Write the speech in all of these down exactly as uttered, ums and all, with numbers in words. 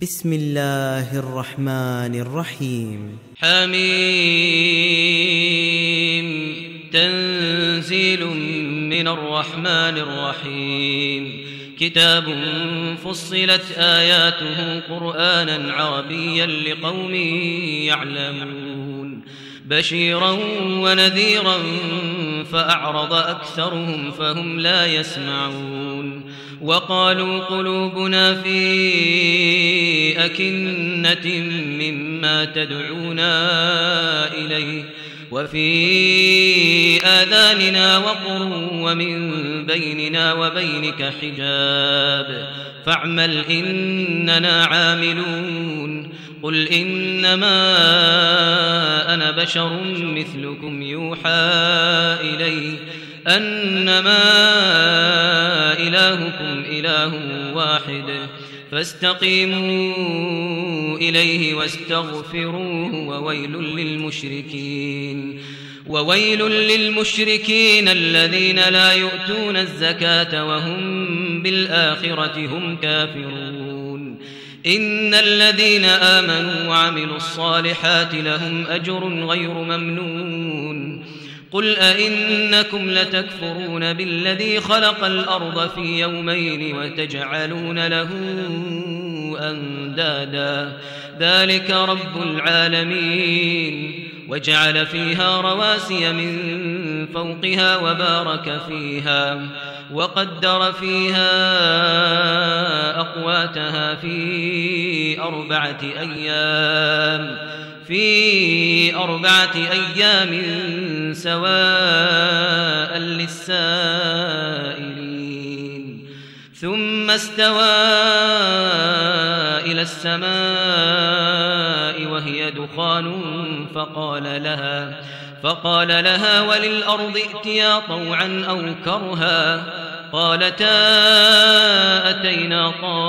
بسم الله الرحمن الرحيم. حميم تنزيل من الرحمن الرحيم. كتاب فصلت آياته قرآنا عربيا لقوم يعلمون بشيرا ونذيرا فأعرض أكثرهم فهم لا يسمعون. وقالوا قلوبنا في أكنة مما تدعونا إليه وفي آذاننا وقر ومن بيننا وبينك حجاب فاعمل إننا عاملون. قل إنما أنا بشر مثلكم يوحى إلي أنما إلهكم إله واحد فاستقيموا إليه واستغفروه وويل للمشركين وويل للمشركين الذين لا يؤتون الزكاة وهم بالآخرة هم كافرون. إن الذين آمنوا وعملوا الصالحات لهم أجر غير ممنون. قل أئنكم لتكفرون بالذي خلق الأرض في يومين وتجعلون له أندادا ذلك رب العالمين. وجعل فيها رواسي من فوقها وبارك فيها وقدر فيها أقواتها في أربعة أيام في أربعة أيام سواء للسائلين. ثم استوى إلى السماء وهي دخان فقال لها فقال لها وللأرض ائتيا طوعا أو كرها قالتا أتينا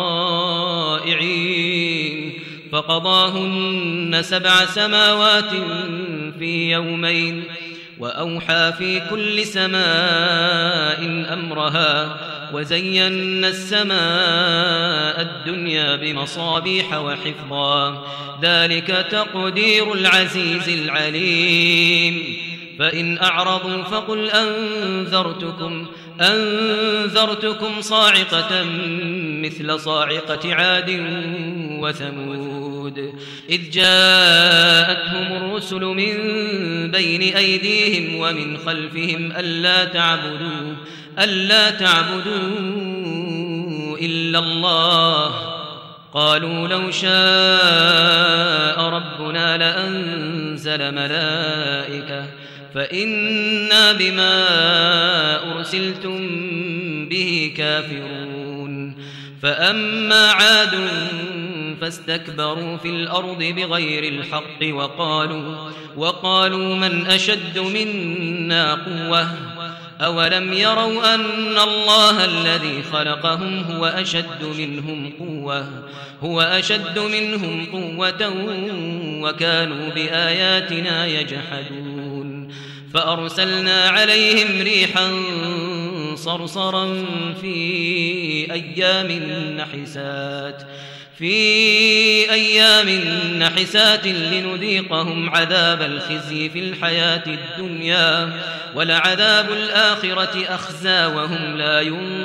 طائعين. فقضاهن سبع سماوات في يومين وأوحى في كل سماء أمرها وزينا السماء الدنيا بمصابيح وحفظا ذلك تقدير العزيز العليم. فإن أعرضوا فقل أنذرتكم أنذرتكم صاعقة مثل صاعقة عاد وثمود إذ جاءتهم الرسل من بين أيديهم ومن خلفهم ألا تعبدوا ألا تعبدوا إلا الله قالوا لو شاء ربنا لأنزل ملائكة فإنا بما أرسلتم به كافرون. فأما عاد فاستكبروا في الأرض بغير الحق وقالوا, وقالوا من أشد منا قوة أولم يروا أن الله الذي خلقهم هو أشد منهم قوة هو أشد منهم قوة وكانوا بآياتنا يجحدون. فأرسلنا عليهم ريحا صرصرا في أيام نحسات في أيام نحسات لنذيقهم عذاب الخزي في الحياة الدنيا ولعذاب الآخرة أخزى وهم لا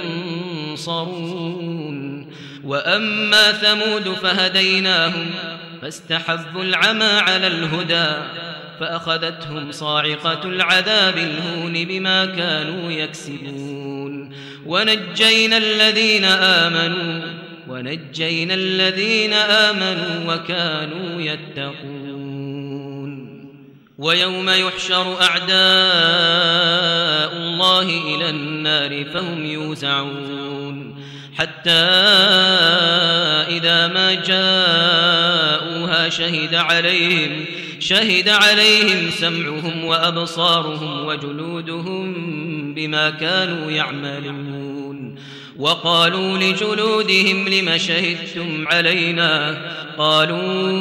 ينصرون. وأما ثمود فهديناهم فاستحبوا العمى على الهدى فأخذتهم صاعقة العذاب الهون بما كانوا يكسبون. ونجينا الذين آمنوا ونجينا الذين آمنوا وكانوا يتقون. ويوم يحشر أعداء الله إلى النار فهم يوزعون حتى إذا ما جاءوها شهد عليهم شهد عليهم سمعهم وأبصارهم وجلودهم بما كانوا يعملون. وقالوا لجلودهم لم شهدتم علينا قالوا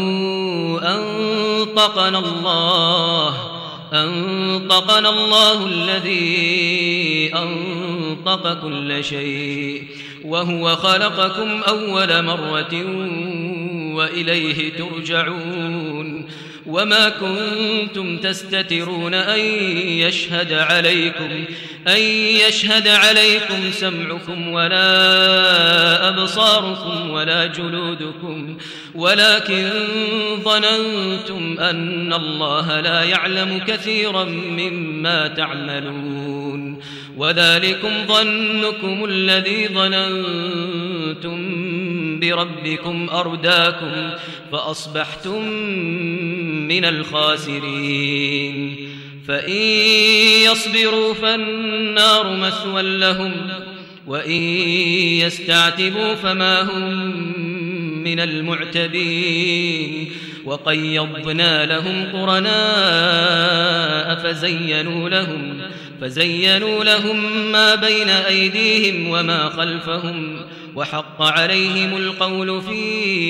أنطقنا الله أنطقنا الله الذي أنطق كل شيء وهو خلقكم أول مرة وإليه ترجعون وما كنتم تستترون أن يشهد عليكم أن يشهد عليكم سمعكم ولا أبصاركم ولا جلودكم ولكن ظننتم أن الله لا يعلم كثيرا مما تعملون وذلكم ظنكم الذي ظننتم بربكم أرداكم فأصبحتم من الخاسرين فإن يصبروا فالنار مثوى لهم وإن يستعتبوا فما هم من المعتبين وقيضنا لهم قرناء فزينوا لهم فزينوا لهم ما بين أيديهم وما خلفهم وحق عليهم القول في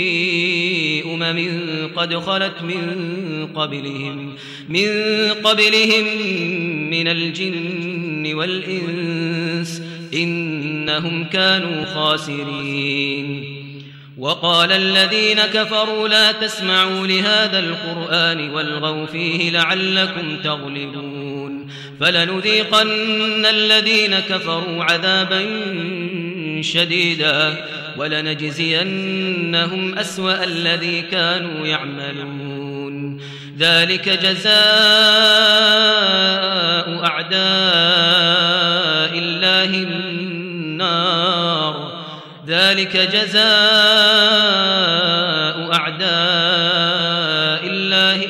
أمم قد خلت من قبلهم من قبلهم من الجن والإنس إنهم كانوا خاسرين وقال الذين كفروا لا تسمعوا لهذا القرآن والغوا فيه لعلكم تغلبون فلنذيقن الذين كفروا عذابا شديدا ولنجزينهم أسوأ الذي كانوا يعملون ذلك جزاء أعداء الله النار ذلك جزاء أعداء الله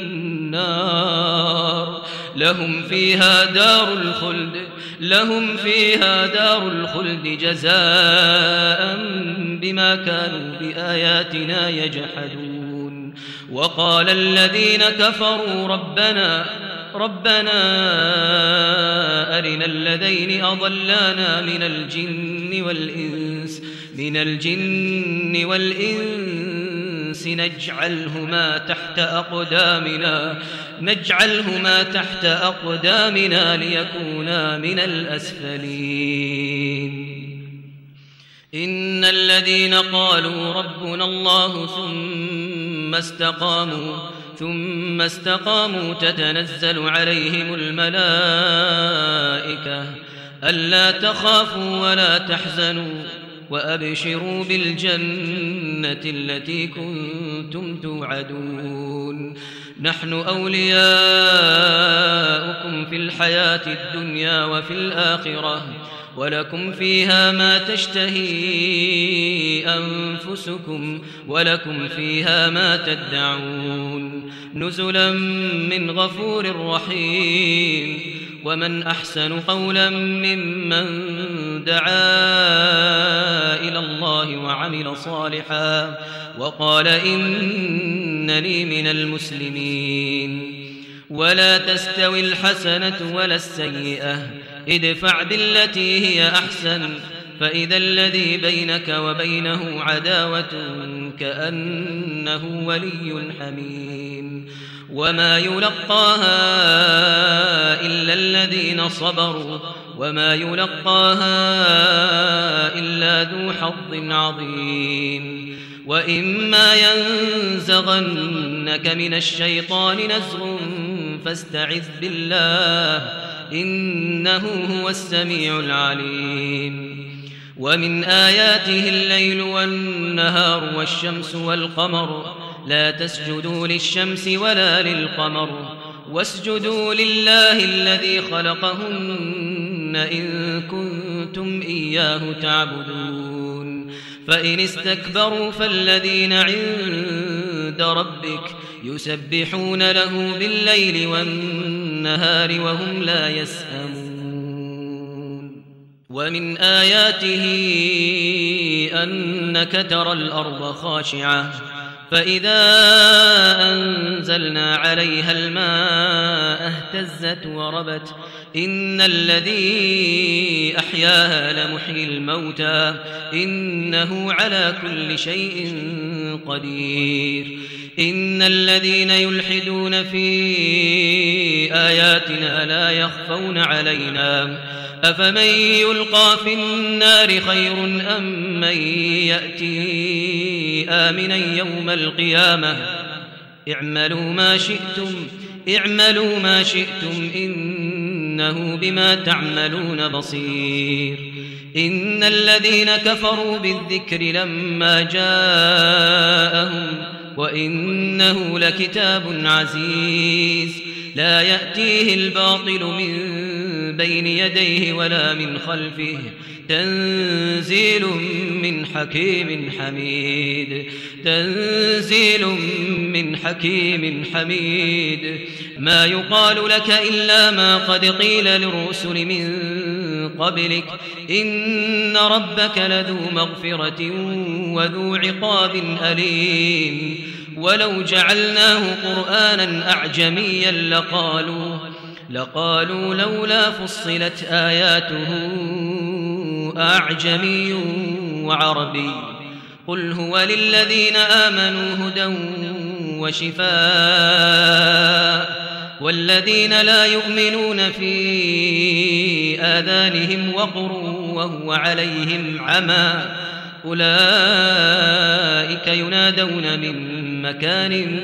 النار لهم فيها دار الخلد لهم فيها دار الخلد جزاء بما كانوا بآياتنا يجحدون وقال الذين كفروا ربنا ربنا أرنا الذين أضلانا من الجن والإنس من الجن والإنس نجعلهما تحت أقدامنا نجعلهما تحت أقدامنا ليكونا من الأسفلين إن الذين قالوا ربنا الله ثم استقاموا ثم استقاموا تتنزل عليهم الملائكة ألا تخافوا ولا تحزنوا وأبشروا بالجنة التي كنتم توعدون نحن أولياؤكم في الحياة الدنيا وفي الآخرة ولكم فيها ما تشتهي أنفسكم ولكم فيها ما تدعون نزلا من غفور رحيم ومن أحسن قولا ممن دعا إلى الله وعمل صالحا وقال إنني من المسلمين ولا تستوي الحسنة ولا السيئة ادفع بالتي هي أحسن فإذا الذي بينك وبينه عداوة كأنه ولي حميم وما يلقاها إلا الذين صبروا وما يلقاها إلا ذو حظ عظيم وإما ينزغنك من الشيطان نزغ فاستعذ بالله إنه هو السميع العليم ومن آياته الليل والنهار والشمس والقمر لا تسجدوا للشمس ولا للقمر واسجدوا لله الذي خلقهن إن كنتم إياه تعبدون فإن استكبروا فالذين عند ربك يسبحون له بالليل والنهار وهم لا يسأمون ومن آياته أنك ترى الأرض خاشعة فإذا أنزلنا عليها الماء اهتزت وربت إن الذي أحياها لمحيي الموتى إنه على كل شيء قدير إن الذين يلحدون في آياتنا لا يخفون علينا أفمن يلقى في النار خير أم من يأتي آمنا يوم القيامة اعملوا ما شئتم اعملوا ما شئتم إنه بما تعملون بصير إن الذين كفروا بالذكر لما جاءهم وإنه لكتاب عزيز لا يأتيه الباطل من بين يديه ولا من خلفه تنزيل من حكيم حميد تنزيل من حكيم حميد ما يقال لك إلا ما قد قيل للرسل من قبلك إن ربك لذو مغفرة وذو عقاب أليم ولو جعلناه قرآنا أعجميا لقالوا لقالوا لولا فصلت آياته أعجمي وعربي قل هو للذين آمنوا هدى وشفاء والذين لا يؤمنون في آذانهم وقر وهو عليهم عمى أولئك ينادون من مكان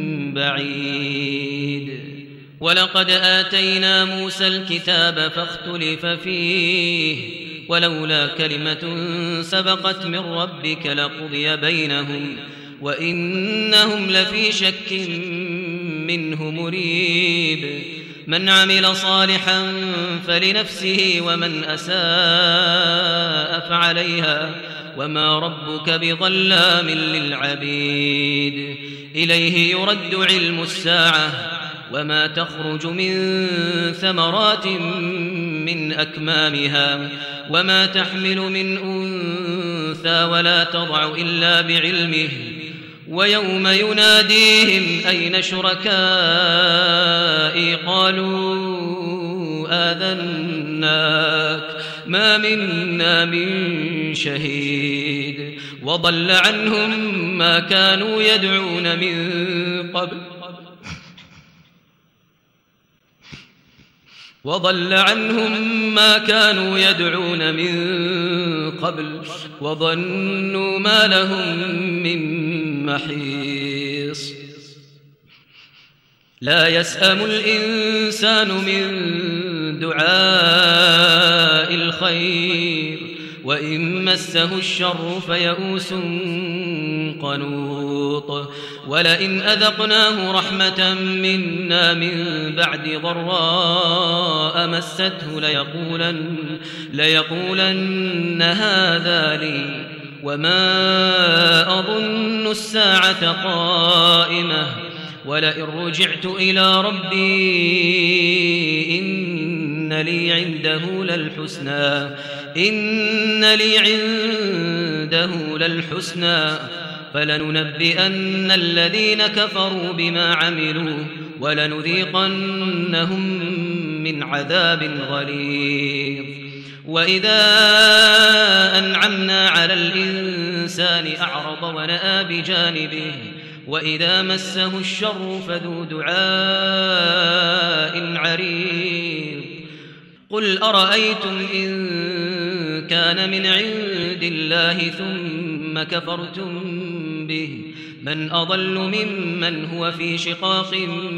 بعيد ولقد آتينا موسى الكتاب فاختلف فيه ولولا كلمة سبقت من ربك لقضي بينهم وإنهم لفي شك منه مريب من عمل صالحا فلنفسه ومن أساء فعليها وما ربك بظلام للعبيد إليه يرد علم الساعة وما تخرج من ثمرات من أكمامها وما تحمل من أنثى ولا تضع إلا بعلمه ويوم يناديهم أين شركائي قالوا آذناك ما منا من شهيد وضل عنهم ما كانوا يدعون من قبل وضل عنهم ما كانوا يدعون من قبل وظنوا ما لهم من محيص لا يسأم الإنسان من دعاء الخير وإن مسه الشر فيئوس قنوط ولئن أذقناه رحمة منا من بعد ضراء مسته ليقولن, ليقولن هذا لي وما أظن الساعة قائمة ولئن رجعت إلى ربي إن لي عنده للحسنى إن لي عنده للحسنى فلننبئن الذين كفروا بما عملوا ولنذيقنهم من عذاب غليظ وإذا أنعمنا على الإنسان أعرض ونأى بجانبه وإذا مسه الشر فذو دعاء عريض قل أرأيتم إن كان من عند الله ثم كفرتم به من أضل ممن هو في شقاق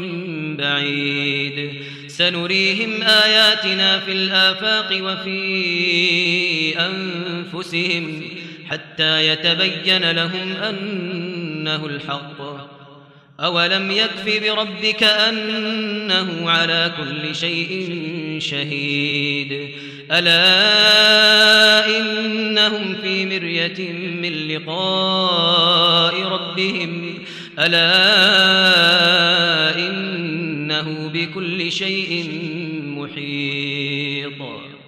بعيد سنريهم آياتنا في الآفاق وفي أنفسهم حتى يتبين لهم أنه الحق أولم يكف بربك أنه على كل شيء شهيد ألا إنهم في مرية من لقاء ربهم ألا إنه بكل شيء محيط